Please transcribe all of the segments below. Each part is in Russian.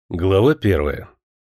Глава 1.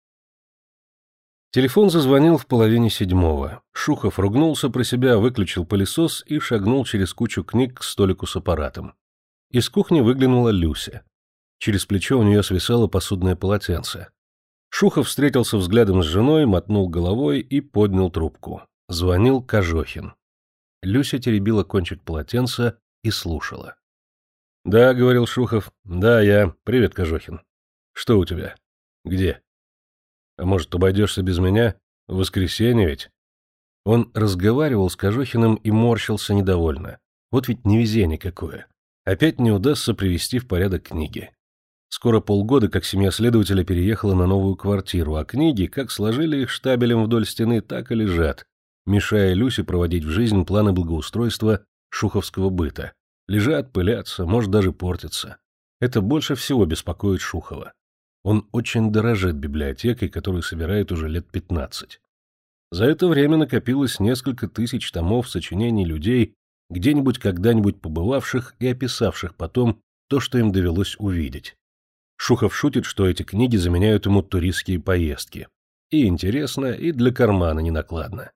Телефон зазвонил в половине седьмого. Шухов ругнулся про себя, выключил пылесос и шагнул через кучу книг к столику с аппаратом. Из кухни выглянула Люся. Через плечо у нее свисало посудное полотенце. Шухов встретился взглядом с женой, мотнул головой и поднял трубку. Звонил Кожохин. Люся теребила кончик полотенца и слушала. — Да, — говорил Шухов. — Да, я. Привет, Кожохин. Что у тебя? Где? А может, обойдешься без меня? В воскресенье ведь? Он разговаривал с Кожохиным и морщился недовольно. Вот ведь невезение какое. Опять не удастся привести в порядок книги. Скоро полгода, как семья следователя переехала на новую квартиру, а книги, как сложили их штабелем вдоль стены, так и лежат, мешая Люсе проводить в жизнь планы благоустройства шуховского быта. Лежат, пылятся, может даже портятся. Это больше всего беспокоит Шухова. Он очень дорожит библиотекой, которую собирает уже лет 15. За это время накопилось несколько тысяч томов сочинений людей, где-нибудь когда-нибудь побывавших и описавших потом то, что им довелось увидеть. Шухов шутит, что эти книги заменяют ему туристские поездки. И интересно, и для кармана ненакладно.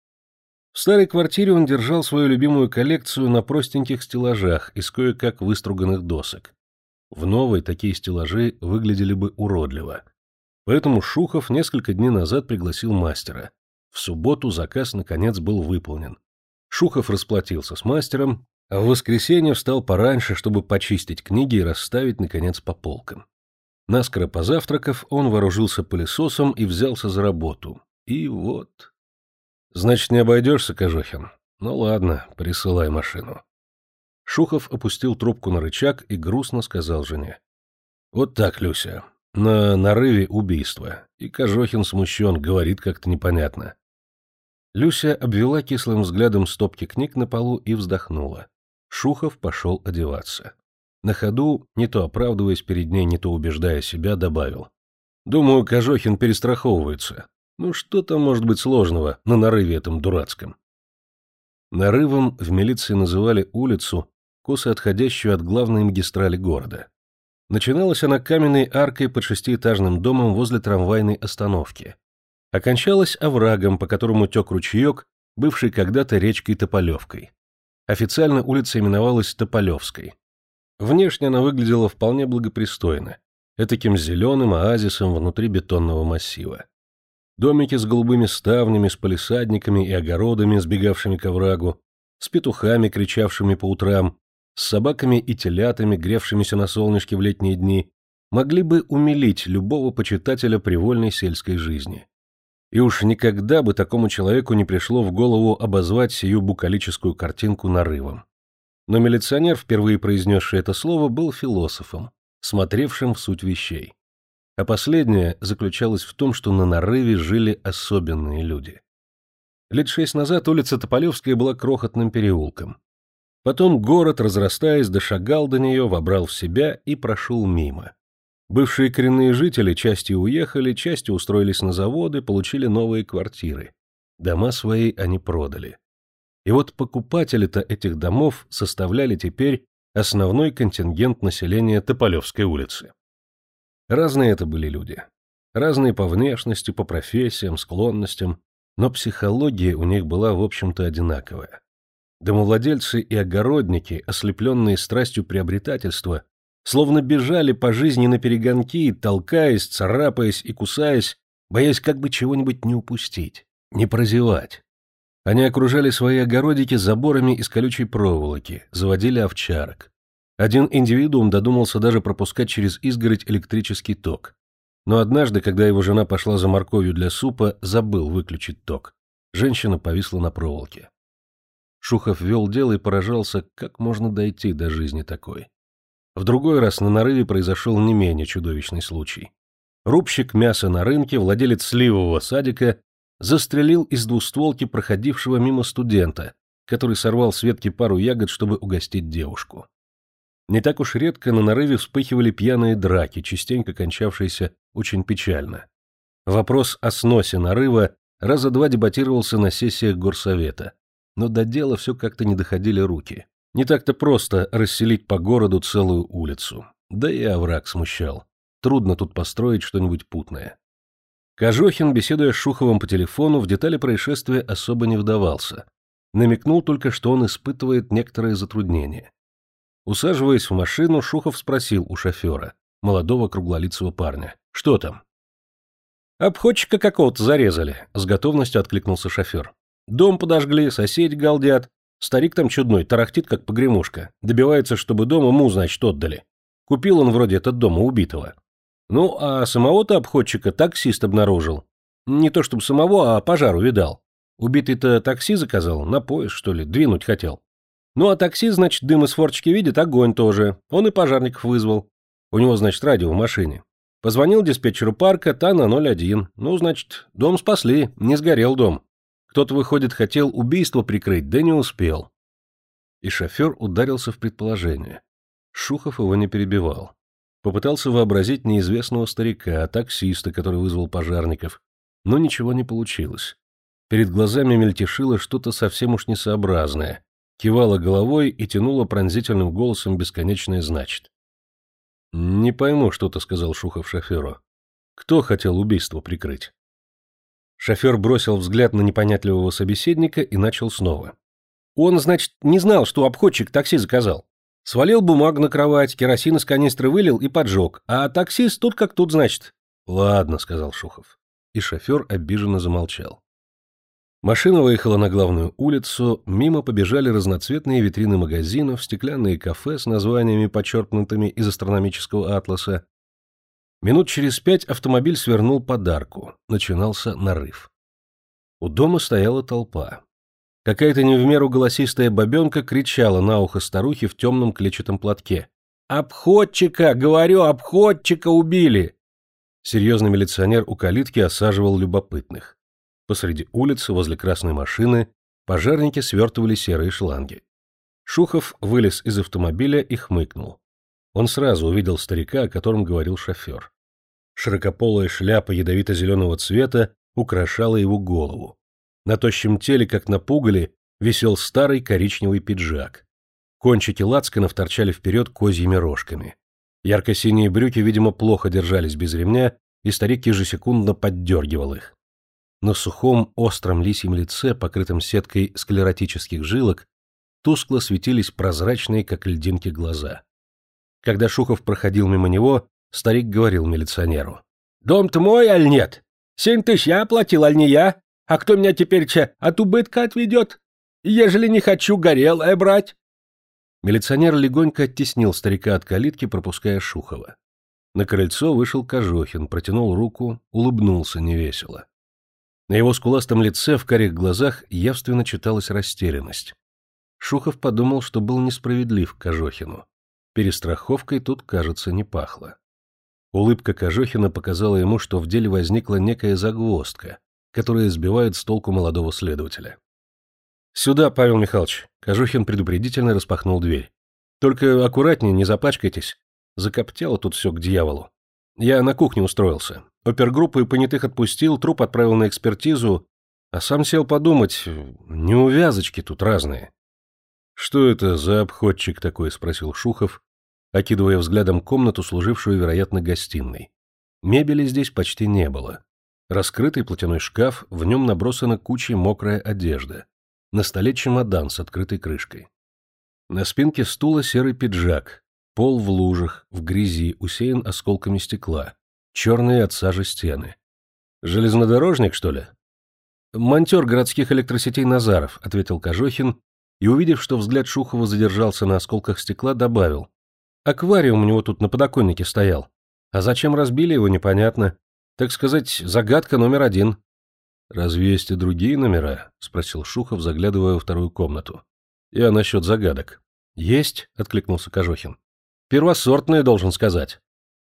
В старой квартире он держал свою любимую коллекцию на простеньких стеллажах из кое-как выструганных досок. В новой такие стеллажи выглядели бы уродливо. Поэтому Шухов несколько дней назад пригласил мастера. В субботу заказ, наконец, был выполнен. Шухов расплатился с мастером, а в воскресенье встал пораньше, чтобы почистить книги и расставить, наконец, по полкам. Наскоро позавтракав, он вооружился пылесосом и взялся за работу. И вот... Значит, не обойдешься, Кожохин? Ну ладно, присылай машину. Шухов опустил трубку на рычаг и грустно сказал жене. Вот так, Люся, на нарыве убийство. И Кожохин смущен, говорит как-то непонятно. Люся обвела кислым взглядом стопки книг на полу и вздохнула. Шухов пошел одеваться. На ходу, не то оправдываясь перед ней, не то убеждая себя, добавил. Думаю, Кожохин перестраховывается. Ну что там может быть сложного на нарыве этом дурацком? Нарывом в милиции называли улицу, косо отходящую от главной магистрали города. Начиналась она каменной аркой под шестиэтажным домом возле трамвайной остановки. Окончалась оврагом, по которому тек ручеек, бывший когда-то речкой Тополевкой. Официально улица именовалась Тополевской. Внешне она выглядела вполне благопристойно, этаким зеленым оазисом внутри бетонного массива. Домики с голубыми ставнями, с палисадниками и огородами, сбегавшими к оврагу, с петухами, кричавшими по утрам, с собаками и телятами, гревшимися на солнышке в летние дни, могли бы умилить любого почитателя привольной сельской жизни. И уж никогда бы такому человеку не пришло в голову обозвать сию букалическую картинку нарывом. Но милиционер, впервые произнесший это слово, был философом, смотревшим в суть вещей. А последнее заключалось в том, что на нарыве жили особенные люди. Лет 6 назад улица Тополевская была крохотным переулком. Потом город, разрастаясь, дошагал до нее, вобрал в себя и прошел мимо. Бывшие коренные жители частью уехали, частью устроились на заводы, получили новые квартиры. Дома свои они продали. И вот покупатели-то этих домов составляли теперь основной контингент населения Тополевской улицы. Разные это были люди. Разные по внешности, по профессиям, склонностям, но психология у них была, в общем-то, одинаковая. Домовладельцы и огородники, ослепленные страстью приобретательства, словно бежали по жизни наперегонки, толкаясь, царапаясь и кусаясь, боясь как бы чего-нибудь не упустить, не прозевать. Они окружали свои огородики заборами из колючей проволоки, заводили овчарок. Один индивидуум додумался даже пропускать через изгородь электрический ток. Но однажды, когда его жена пошла за морковью для супа, забыл выключить ток. Женщина повисла на проволоке. Шухов вел дело и поражался, как можно дойти до жизни такой. В другой раз на нарыве произошел не менее чудовищный случай. Рубщик мяса на рынке, владелец сливового садика, застрелил из двустволки проходившего мимо студента, который сорвал с ветки пару ягод, чтобы угостить девушку. Не так уж редко на нарыве вспыхивали пьяные драки, частенько кончавшиеся очень печально. Вопрос о сносе нарыва раза два дебатировался на сессиях горсовета, но до дела все как-то не доходили руки. Не так-то просто расселить по городу целую улицу. Да и овраг смущал. Трудно тут построить что-нибудь путное. Кожохин, беседуя с Шуховым по телефону, в детали происшествия особо не вдавался. Намекнул только, что он испытывает некоторые затруднения. Усаживаясь в машину, Шухов спросил у шофера, молодого круглолицего парня: «Что там?» «Обходчика какого-то зарезали», — с готовностью откликнулся шофер. «Дом подожгли, соседи галдят. Старик там чудной, тарахтит, как погремушка. Добивается, чтобы дом ему, значит, отдали. Купил он вроде этот дом у убитого. Ну, а самого-то обходчика таксист обнаружил. Не то чтобы самого, а пожар увидал. Убитый-то такси заказал, на поезд, что ли, двинуть хотел. Ну, а такси, значит, дым из форточки видит, огонь тоже. Он и пожарников вызвал. У него, значит, радио в машине. Позвонил диспетчеру парка, та на 01. Ну, значит, дом спасли, не сгорел дом. Кто-то, выходит, хотел убийство прикрыть, да не успел». И шофер ударился в предположение. Шухов его не перебивал. Попытался вообразить неизвестного старика, таксиста, который вызвал пожарников, но ничего не получилось. Перед глазами мельтешило что-то совсем уж несообразное, кивало головой и тянуло пронзительным голосом бесконечное «значит». «Не пойму, что ты сказал Шухов шоферу. Кто хотел убийство прикрыть?» Шофер бросил взгляд на непонятливого собеседника и начал снова. «Он, значит, не знал, что обходчик такси заказал. Свалил бумагу на кровать, керосин из канистры вылил и поджег, а таксист тут как тут, значит». «Ладно», — сказал Шухов. И шофер обиженно замолчал. Машина выехала на главную улицу, мимо побежали разноцветные витрины магазинов, стеклянные кафе с названиями, почерпнутыми из астрономического атласа. Минут через 5 автомобиль свернул под арку, начинался нарыв. У дома стояла толпа. Какая-то не в меру голосистая бабенка кричала на ухо старухе в темном клетчатом платке: «Обходчика, говорю, обходчика убили!» Серьезный милиционер у калитки осаживал любопытных. Посреди улицы, возле красной машины, пожарники свертывали серые шланги. Шухов вылез из автомобиля и хмыкнул. Он сразу увидел старика, о котором говорил шофер. Широкополая шляпа ядовито-зеленого цвета украшала его голову. На тощем теле, как на пугале, висел старый коричневый пиджак. Кончики лацканов торчали вперед козьими рожками. Ярко-синие брюки, видимо, плохо держались без ремня, и старик ежесекундно поддергивал их. На сухом, остром лисьем лице, покрытом сеткой склеротических жилок, тускло светились прозрачные, как льдинки, глаза. Когда Шухов проходил мимо него, старик говорил милиционеру: «Дом-то мой, аль нет? 7 тысяч я оплатил, аль не я? А кто меня теперь от убытка отведет? Ежели не хочу горелое брать?» Милиционер легонько оттеснил старика от калитки, пропуская Шухова. На крыльцо вышел Кожохин, протянул руку, улыбнулся невесело. На его скуластом лице, в карих глазах, явственно читалась растерянность. Шухов подумал, что был несправедлив к Кожохину. Перестраховкой тут, кажется, не пахло. Улыбка Кожохина показала ему, что в деле возникла некая загвоздка, которая сбивает с толку молодого следователя. «Сюда, Павел Михайлович!» — Кожохин предупредительно распахнул дверь. «Только аккуратнее, не запачкайтесь. Закоптело тут все к дьяволу. Я на кухне устроился. Опергруппу и понятых отпустил, труп отправил на экспертизу, а сам сел подумать, неувязочки тут разные». «Что это за обходчик такой?» — спросил Шухов, окидывая взглядом комнату, служившую, вероятно, гостиной. Мебели здесь почти не было. Раскрытый платяной шкаф, в нем набросана кучей мокрая одежда. На столе чемодан с открытой крышкой. На спинке стула серый пиджак, пол в лужах, в грязи, усеян осколками стекла, черные от сажи стены. «Железнодорожник, что ли?» «Монтер городских электросетей Назаров», — ответил Кожохин, и, увидев, что взгляд Шухова задержался на осколках стекла, добавил: «Аквариум у него тут на подоконнике стоял. А зачем разбили его, непонятно. Так сказать, загадка номер 1. «Разве есть и другие номера?» — спросил Шухов, заглядывая во вторую комнату. «Я насчет загадок». «Есть», — откликнулся Кожохин. «Первосортные, должен сказать».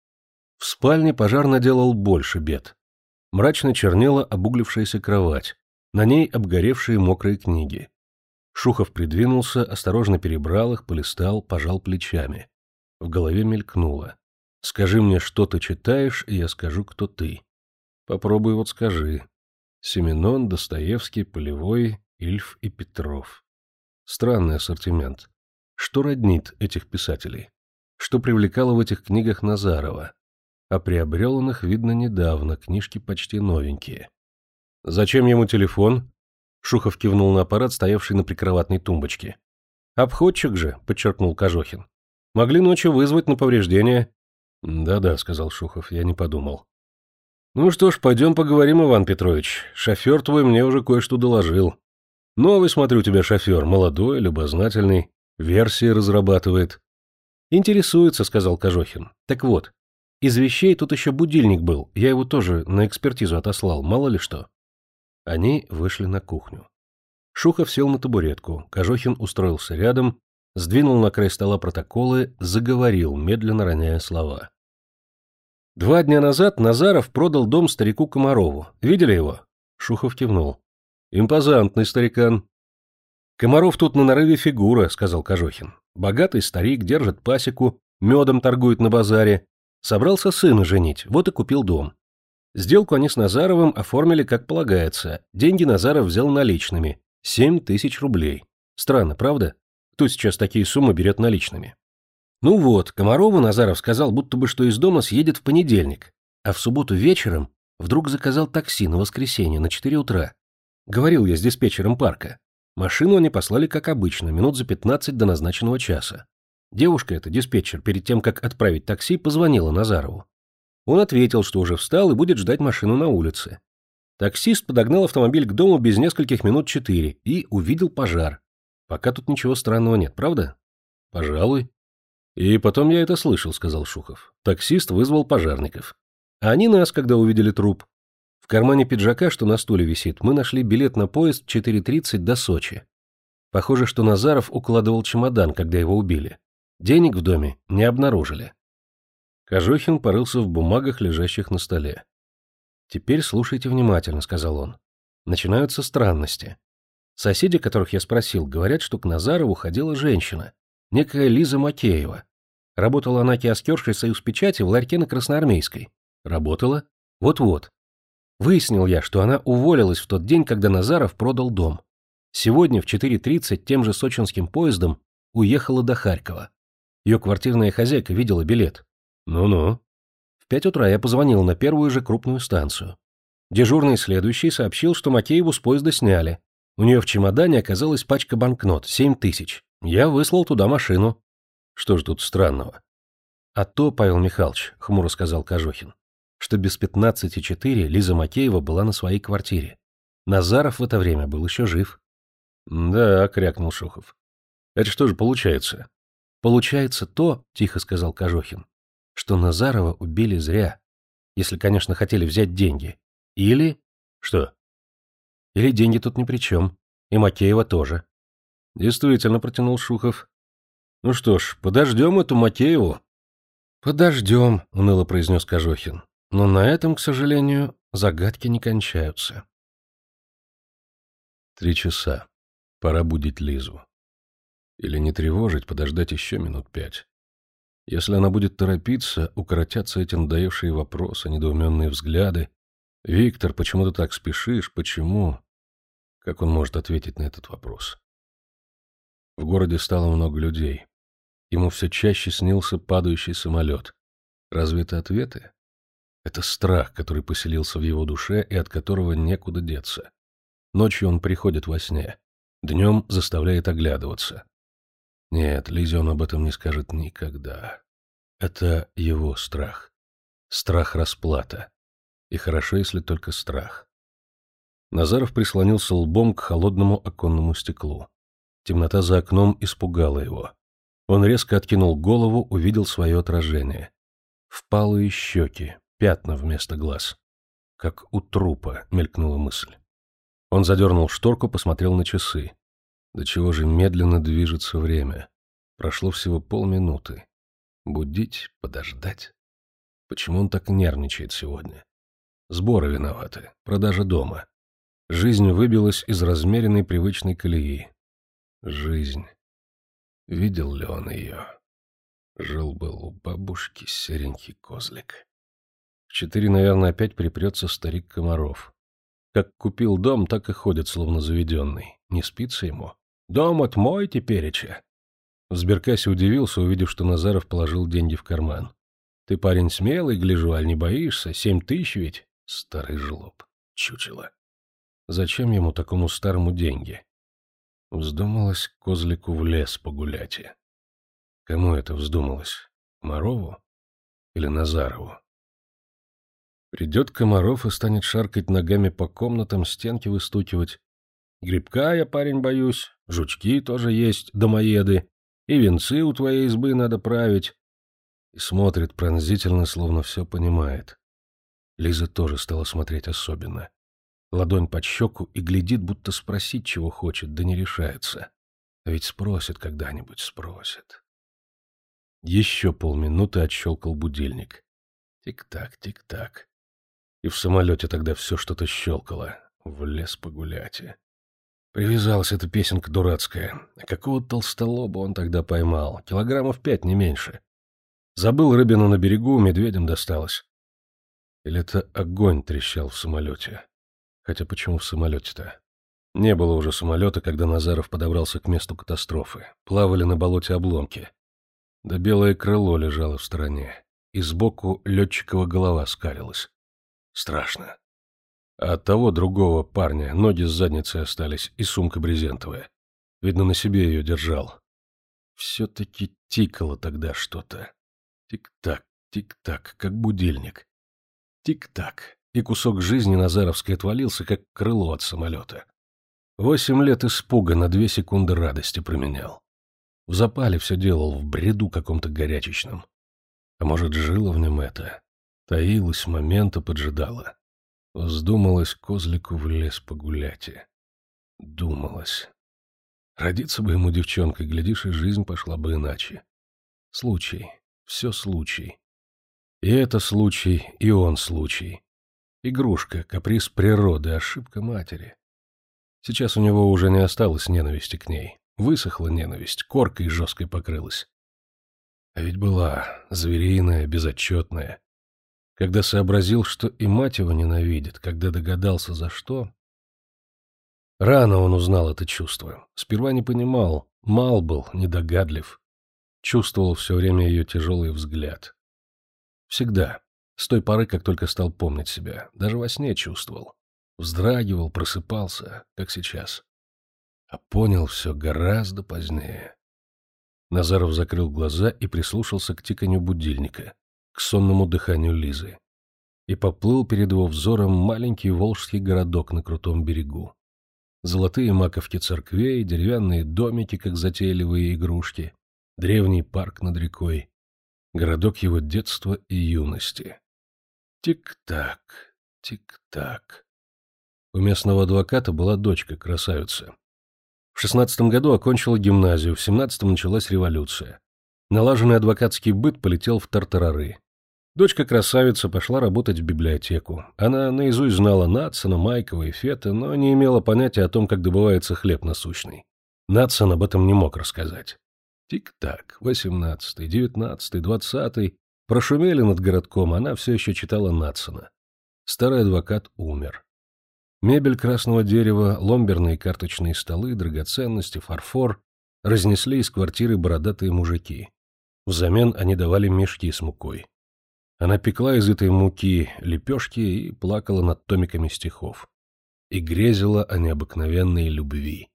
В спальне пожар наделал больше бед. Мрачно чернела обуглившаяся кровать, на ней обгоревшие мокрые книги. Шухов придвинулся, осторожно перебрал их, полистал, пожал плечами. В голове мелькнуло: «Скажи мне, что ты читаешь, и я скажу, кто ты». «Попробуй вот скажи». Семенон, Достоевский, Полевой, Ильф и Петров. Странный ассортимент. Что роднит этих писателей? Что привлекало в этих книгах Назарова? А приобрел он их, видно, недавно, книжки почти новенькие. «Зачем ему телефон?» Шухов кивнул на аппарат, стоявший на прикроватной тумбочке. «Обходчик же», — подчеркнул Кожохин. «Могли ночью вызвать на повреждение». «Да-да», — сказал Шухов, — «я не подумал». «Ну что ж, пойдем поговорим, Иван Петрович. Шофер твой мне уже кое-что доложил. Новый, смотрю, у тебя шофер, молодой, любознательный, версии разрабатывает». «Интересуется», — сказал Кожохин. «Так вот, из вещей тут еще будильник был, я его тоже на экспертизу отослал, мало ли что». Они вышли на кухню. Шухов сел на табуретку, Кожохин устроился рядом, сдвинул на край стола протоколы, заговорил, медленно роняя слова. 2 дня назад Назаров продал дом старику Комарову. Видели его? Шухов кивнул. Импозантный старикан. Комаров тут на нарыве фигура, сказал Кожохин. Богатый старик, держит пасеку, медом торгует на базаре. Собрался сына женить, вот и купил дом. Сделку они с Назаровым оформили как полагается. Деньги Назаров взял наличными. 7 тысяч рублей. Странно, правда? Кто сейчас такие суммы берет наличными? Ну вот, Комарову Назаров сказал, будто бы что из дома съедет в понедельник, а в субботу вечером вдруг заказал такси на воскресенье на 4 утра. Говорил я с диспетчером парка. Машину они послали как обычно, минут за 15 до назначенного часа. Девушка эта, диспетчер, перед тем, как отправить такси, позвонила Назарову. Он ответил, что уже встал и будет ждать машину на улице. Таксист подогнал автомобиль к дому без нескольких минут 4 и увидел пожар. Пока тут ничего странного нет, правда? Пожалуй. И потом я это слышал, сказал Шухов. Таксист вызвал пожарников. А они нас, когда увидели труп. В кармане пиджака, что на стуле висит, мы нашли билет на поезд в 4:30 до Сочи. Похоже, что Назаров укладывал чемодан, когда его убили. Денег в доме не обнаружили. Кожохин порылся в бумагах, лежащих на столе. «Теперь слушайте внимательно», — сказал он. «Начинаются странности. Соседи, которых я спросил, говорят, что к Назарову ходила женщина, некая Лиза Макеева. Работала она киоскершей «Союзпечати» в ларьке на Красноармейской. Работала? Вот-вот. Выяснил я, что она уволилась в тот день, когда Назаров продал дом. Сегодня в 4:30 тем же сочинским поездом уехала до Харькова. Ее квартирная хозяйка видела билет. Ну-ну. В 5 утра я позвонил на первую же крупную станцию. Дежурный следующий сообщил, что Макееву с поезда сняли. У нее в чемодане оказалась пачка банкнот, 7 тысяч. Я выслал туда машину. Что ж тут странного? А то, Павел Михайлович, хмуро сказал Кожохин, что без 15:04 Лиза Макеева была на своей квартире. Назаров в это время был еще жив. Да, крякнул Шухов. Это что же получается? Получается то, тихо сказал Кожохин, что Назарова убили зря, если, конечно, хотели взять деньги. Или... Что? Или деньги тут ни при чем. И Макеева тоже. Действительно, протянул Шухов. Ну что ж, подождем эту Макееву. Подождем, уныло произнес Кожохин. Но на этом, к сожалению, загадки не кончаются. 3 часа. Пора будить Лизу. Или не тревожить, подождать еще минут 5. Если она будет торопиться, укоротятся эти надоевшие вопросы, недоуменные взгляды. «Виктор, почему ты так спешишь? Почему?» Как он может ответить на этот вопрос? В городе стало много людей. Ему все чаще снился падающий самолет. Разве это ответы? Это страх, который поселился в его душе и от которого некуда деться. Ночью он приходит во сне, днем заставляет оглядываться. Нет, Лизе он об этом не скажет никогда. Это его страх. Страх расплата. И хорошо, если только страх. Назаров прислонился лбом к холодному оконному стеклу. Темнота за окном испугала его. Он резко откинул голову, увидел свое отражение. Впалые щеки, пятна вместо глаз. Как у трупа, мелькнула мысль. Он задернул шторку, посмотрел на часы. До чего же медленно движется время. Прошло всего полминуты. Будить, подождать. Почему он так нервничает сегодня? Сборы виноваты, продажа дома. Жизнь выбилась из размеренной привычной колеи. Жизнь. Видел ли он ее? Жил-был у бабушки серенький козлик. В 4, наверное, опять припрется старик Комаров. Как купил дом, так и ходит, словно заведенный. Не спится ему? Дом от мой тепереча. В сберкассе удивился, увидев, что Назаров положил деньги в карман. Ты парень смелый, гляжу, аль не боишься? 7000 ведь? Старый жлоб. Чучело. Зачем ему такому старому деньги? Вздумалось козлику в лес погулять. Кому это вздумалось? Комарову или Назарову? Придет Комаров и станет шаркать ногами по комнатам, стенки выстукивать. Грибка я, парень, боюсь, жучки тоже есть, домоеды, и венцы у твоей избы надо править. И смотрит пронзительно, словно все понимает. Лиза тоже стала смотреть особенно. Ладонь под щеку и глядит, будто спросить, чего хочет, да не решается. А ведь спросит когда-нибудь, спросит. Еще полминуты отщелкал будильник. Тик-так, тик-так. И в самолете тогда все что-то щелкало. В лес погулять. Привязалась эта песенка дурацкая. А какого толстолоба он тогда поймал? Килограммов 5, не меньше. Забыл рыбину на берегу, медведям досталось. Или это огонь трещал в самолете? Хотя почему в самолете-то? Не было уже самолета, когда Назаров подобрался к месту катастрофы. Плавали на болоте обломки. Да белое крыло лежало в стороне. И сбоку летчикова голова скалилась. Страшно. А от того другого парня ноги с задницей остались и сумка брезентовая. Видно, на себе ее держал. Все-таки тикало тогда что-то. Тик-так, тик-так, как будильник. Тик-так. И кусок жизни Назаровской отвалился, как крыло от самолета. 8 лет испуга на 2 секунды радости променял. В запале все делал, в бреду каком-то горячечном. А может, жило в нем это? Таилось, момента поджидало. Вздумалось козлику в лес погулять. Думалось. Родиться бы ему девчонкой, глядишь, и жизнь пошла бы иначе. Случай. Все случай. И это случай, и он случай. Игрушка, каприз природы, ошибка матери. Сейчас у него уже не осталось ненависти к ней. Высохла ненависть, коркой жесткой покрылась. А ведь была звериная, безотчетная. Когда сообразил, что и мать его ненавидит, когда догадался, за что... Рано он узнал это чувство. Сперва не понимал, мал был, недогадлив. Чувствовал все время ее тяжелый взгляд. Всегда. С той поры, как только стал помнить себя. Даже во сне чувствовал. Вздрагивал, просыпался, как сейчас. А понял все гораздо позднее. Назаров закрыл глаза и прислушался к тиканью будильника, к сонному дыханию Лизы. И поплыл перед его взором маленький волжский городок на крутом берегу. Золотые маковки церквей, деревянные домики, как затейливые игрушки, древний парк над рекой. Городок его детства и юности. Тик-так, тик-так. У местного адвоката была дочка, красавица. В 16 году окончила гимназию, в 17-м началась революция. Налаженный адвокатский быт полетел в тартарары. Дочка-красавица пошла работать в библиотеку. Она наизусть знала Надсона, Майкова и Фета, но не имела понятия о том, как добывается хлеб насущный. Надсон об этом не мог рассказать. Тик-так, 18-й, 19-й, 20-й. Прошумели над городком, она все еще читала Надсона. Старый адвокат умер. Мебель красного дерева, ломберные карточные столы, драгоценности, фарфор разнесли из квартиры бородатые мужики. Взамен они давали мешки с мукой. Она пекла из этой муки лепешки и плакала над томиками стихов. И грезила о необыкновенной любви.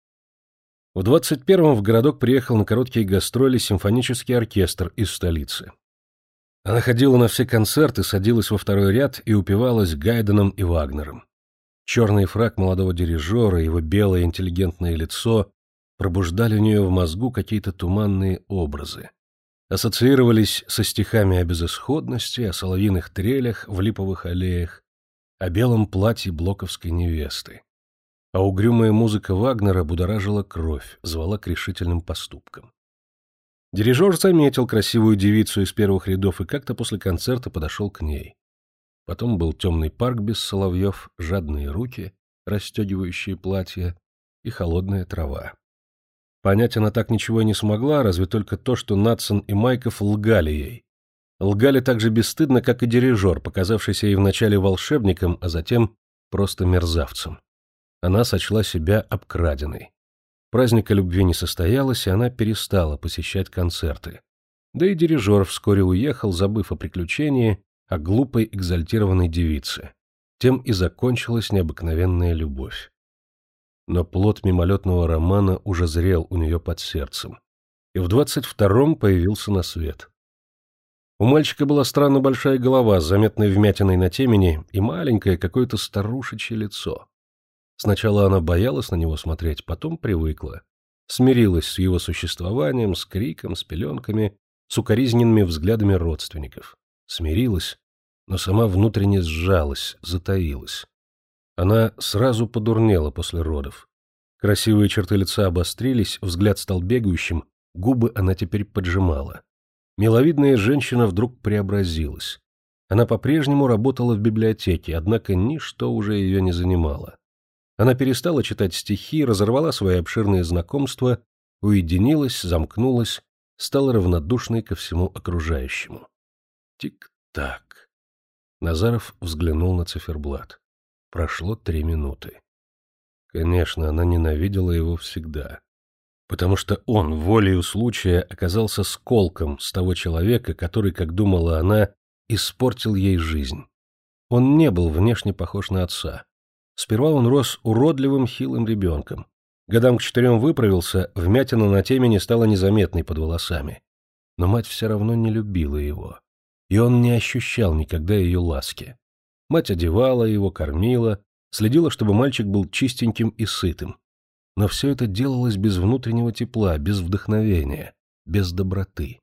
В 21-м в городок приехал на короткие гастроли симфонический оркестр из столицы. Она ходила на все концерты, садилась во второй ряд и упивалась Гайденом и Вагнером. Черный фрак молодого дирижера, его белое интеллигентное лицо пробуждали у нее в мозгу какие-то туманные образы. Ассоциировались со стихами о безысходности, о соловьиных трелях в липовых аллеях, о белом платье блоковской невесты. А угрюмая музыка Вагнера будоражила кровь, звала к решительным поступкам. Дирижер заметил красивую девицу из первых рядов и как-то после концерта подошел к ней. Потом был темный парк без соловьев, жадные руки, расстегивающие платья, и холодная трава. Понять она так ничего и не смогла, разве только то, что Надсон и Майков лгали ей. Лгали так же бесстыдно, как и дирижер, показавшийся ей вначале волшебником, а затем просто мерзавцем. Она сочла себя обкраденной. Праздника любви не состоялось, и она перестала посещать концерты. Да и дирижер вскоре уехал, забыв о приключении, о глупой экзальтированной девице. Тем и закончилась необыкновенная любовь. Но плод мимолетного романа уже зрел у нее под сердцем. И в 22-м появился на свет. У мальчика была странно большая голова с заметной вмятиной на темени и маленькое какое-то старушечье лицо. Сначала она боялась на него смотреть, потом привыкла. Смирилась с его существованием, с криком, с пеленками, с укоризненными взглядами родственников. Смирилась, но сама внутренне сжалась, затаилась. Она сразу подурнела после родов. Красивые черты лица обострились, взгляд стал бегающим, губы она теперь поджимала. Миловидная женщина вдруг преобразилась. Она по-прежнему работала в библиотеке, однако ничто уже ее не занимало. Она перестала читать стихи, разорвала свои обширные знакомства, уединилась, замкнулась, стала равнодушной ко всему окружающему. Тик-так. Назаров взглянул на циферблат. Прошло 3 минуты. Конечно, она ненавидела его всегда. Потому что он, волею случая, оказался сколком с того человека, который, как думала она, испортил ей жизнь. Он не был внешне похож на отца. Сперва он рос уродливым, хилым ребенком. Годам к 4 выправился, вмятина на темени стала незаметной под волосами. Но мать все равно не любила его. И он не ощущал никогда ее ласки. Мать одевала его, кормила, следила, чтобы мальчик был чистеньким и сытым. Но все это делалось без внутреннего тепла, без вдохновения, без доброты.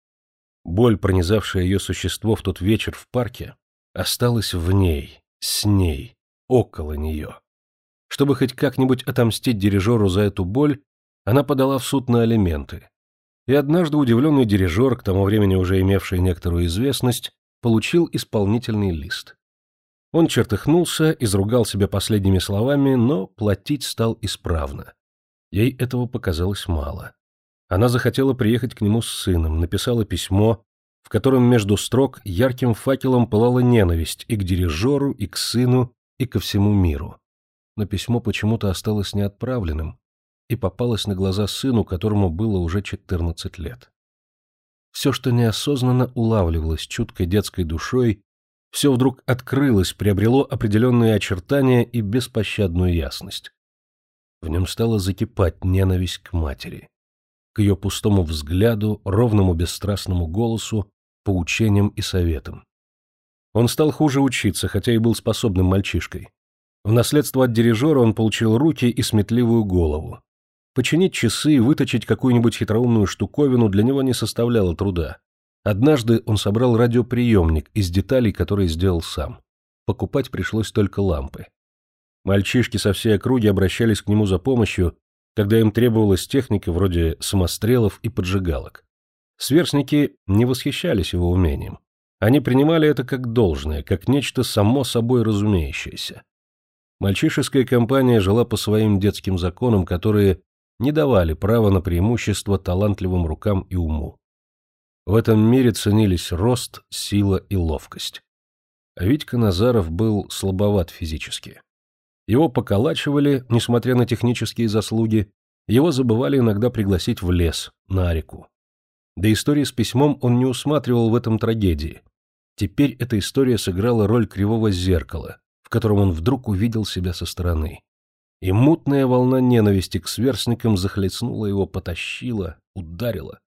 Боль, пронизавшая ее существо в тот вечер в парке, осталась в ней, с ней, около нее. Чтобы хоть как-нибудь отомстить дирижеру за эту боль, она подала в суд на алименты. И однажды удивленный дирижер, к тому времени уже имевший некоторую известность, получил исполнительный лист. Он чертыхнулся, изругал себя последними словами, но платить стал исправно. Ей этого показалось мало. Она захотела приехать к нему с сыном, написала письмо, в котором между строк ярким факелом пылала ненависть и к дирижеру, и к сыну, и ко всему миру. Но письмо почему-то осталось неотправленным и попалось на глаза сыну, которому было уже 14 лет. Все, что неосознанно улавливалось чуткой детской душой, все вдруг открылось, приобрело определенные очертания и беспощадную ясность. В нем стала закипать ненависть к матери, к ее пустому взгляду, ровному бесстрастному голосу, поучениям и советам. Он стал хуже учиться, хотя и был способным мальчишкой. В наследство от дирижера он получил руки и сметливую голову. Починить часы, выточить какую-нибудь хитроумную штуковину для него не составляло труда. Однажды он собрал радиоприемник из деталей, которые сделал сам. Покупать пришлось только лампы. Мальчишки со всей округи обращались к нему за помощью, когда им требовалась техника вроде самострелов и поджигалок. Сверстники не восхищались его умением. Они принимали это как должное, как нечто само собой разумеющееся. Мальчишеская компания жила по своим детским законам, которые не давали права на преимущество талантливым рукам и уму. В этом мире ценились рост, сила и ловкость. А Витька Назаров был слабоват физически. Его поколачивали, несмотря на технические заслуги, его забывали иногда пригласить в лес, на реку. До истории с письмом он не усматривал в этом трагедии. Теперь эта история сыграла роль кривого зеркала, в котором он вдруг увидел себя со стороны. И мутная волна ненависти к сверстникам захлестнула его, потащила, ударила.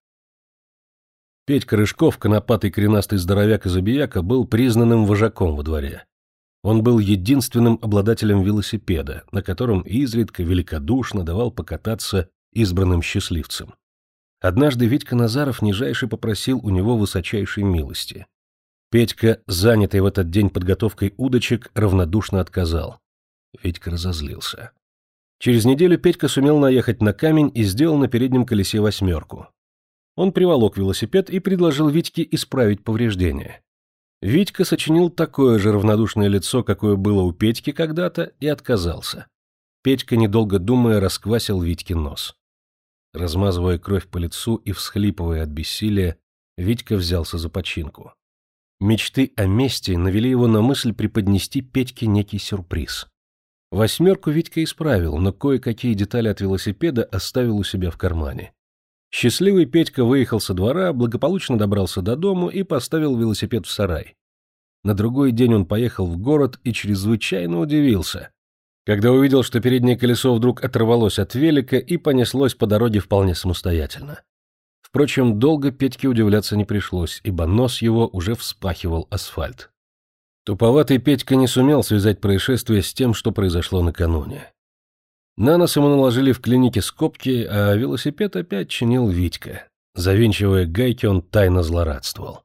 Петька Рыжков, конопатый коренастый здоровяк и забияка, был признанным вожаком во дворе. Он был единственным обладателем велосипеда, на котором изредка великодушно давал покататься избранным счастливцам. Однажды Витька Назаров нижайше попросил у него высочайшей милости. Петька, занятый в этот день подготовкой удочек, равнодушно отказал. Витька разозлился. Через неделю Петька сумел наехать на камень и сделал на переднем колесе 8. Он приволок велосипед и предложил Витьке исправить повреждения. Витька сочинил такое же равнодушное лицо, какое было у Петьки когда-то, и отказался. Петька, недолго думая, расквасил Витьке нос. Размазывая кровь по лицу и всхлипывая от бессилия, Витька взялся за починку. Мечты о мести навели его на мысль преподнести Петьке некий сюрприз. 8 Витька исправил, но кое-какие детали от велосипеда оставил у себя в кармане. Счастливый Петька выехал со двора, благополучно добрался до дому и поставил велосипед в сарай. На другой день он поехал в город и чрезвычайно удивился, когда увидел, что переднее колесо вдруг оторвалось от велика и понеслось по дороге вполне самостоятельно. Впрочем, долго Петьке удивляться не пришлось, ибо нос его уже вспахивал асфальт. Туповатый Петька не сумел связать происшествие с тем, что произошло накануне. На нос ему наложили в клинике скобки, а велосипед опять чинил Витька. Завинчивая гайки, он тайно злорадствовал.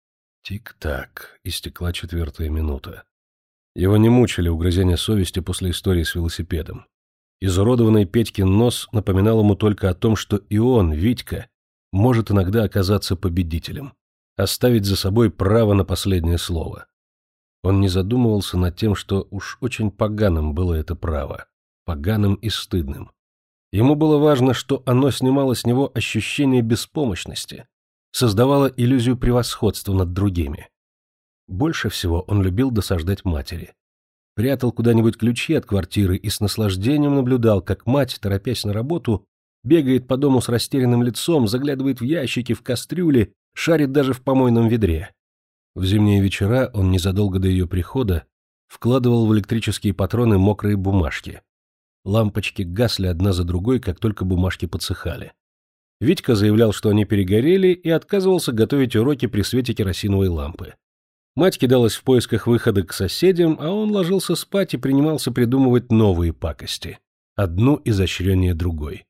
Тик-так, истекла 4-я минута. Его не мучили угрызения совести после истории с велосипедом. Изуродованный Петькин нос напоминал ему только о том, что и он, Витька, может иногда оказаться победителем, оставить за собой право на последнее слово. Он не задумывался над тем, что уж очень поганым было это право, поганым и стыдным. Ему было важно, что оно снимало с него ощущение беспомощности, создавало иллюзию превосходства над другими. Больше всего он любил досаждать матери. Прятал куда-нибудь ключи от квартиры и с наслаждением наблюдал, как мать, торопясь на работу, бегает по дому с растерянным лицом, заглядывает в ящики, в кастрюли, шарит даже в помойном ведре. В зимние вечера он незадолго до ее прихода вкладывал в электрические патроны мокрые бумажки. Лампочки гасли одна за другой, как только бумажки подсыхали. Витька заявлял, что они перегорели, и отказывался готовить уроки при свете керосиновой лампы. Мать кидалась в поисках выхода к соседям, а он ложился спать и принимался придумывать новые пакости, одну изощреннее другой.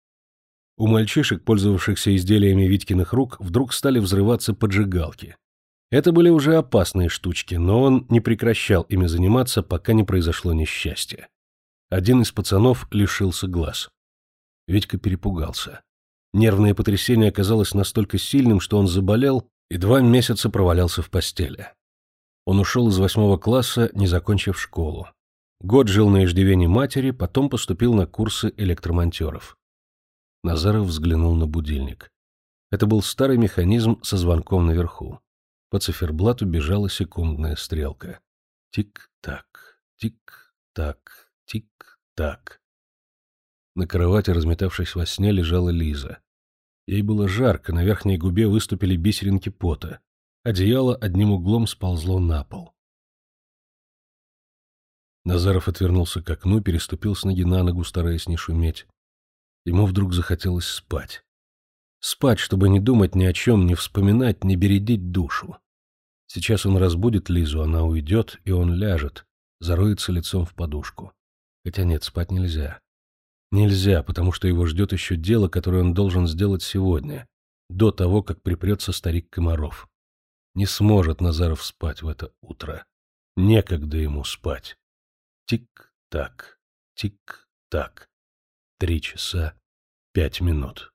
У мальчишек, пользовавшихся изделиями Витькиных рук, вдруг стали взрываться поджигалки. Это были уже опасные штучки, но он не прекращал ими заниматься, пока не произошло несчастье. Один из пацанов лишился глаз. Витька перепугался. Нервное потрясение оказалось настолько сильным, что он заболел и 2 месяца провалялся в постели. Он ушел из 8 класса, не закончив школу. Год жил на иждивении матери, потом поступил на курсы электромонтеров. Назаров взглянул на будильник. Это был старый механизм со звонком наверху. По циферблату бежала секундная стрелка. Тик-так, тик-так, тик-так. На кровати, разметавшись во сне, лежала Лиза. Ей было жарко, на верхней губе выступили бисеринки пота. Одеяло одним углом сползло на пол. Назаров отвернулся к окну, переступил с ноги на ногу, стараясь не шуметь. Ему вдруг захотелось спать. Спать, чтобы не думать ни о чем, не вспоминать, не бередить душу. Сейчас он разбудит Лизу, она уйдет, и он ляжет, зароется лицом в подушку. Хотя нет, спать нельзя. Нельзя, потому что его ждет еще дело, которое он должен сделать сегодня, до того, как припрется старик Комаров. Не сможет Назаров спать в это утро. Некогда ему спать. Тик-так, тик-так. 3 часа 5 минут.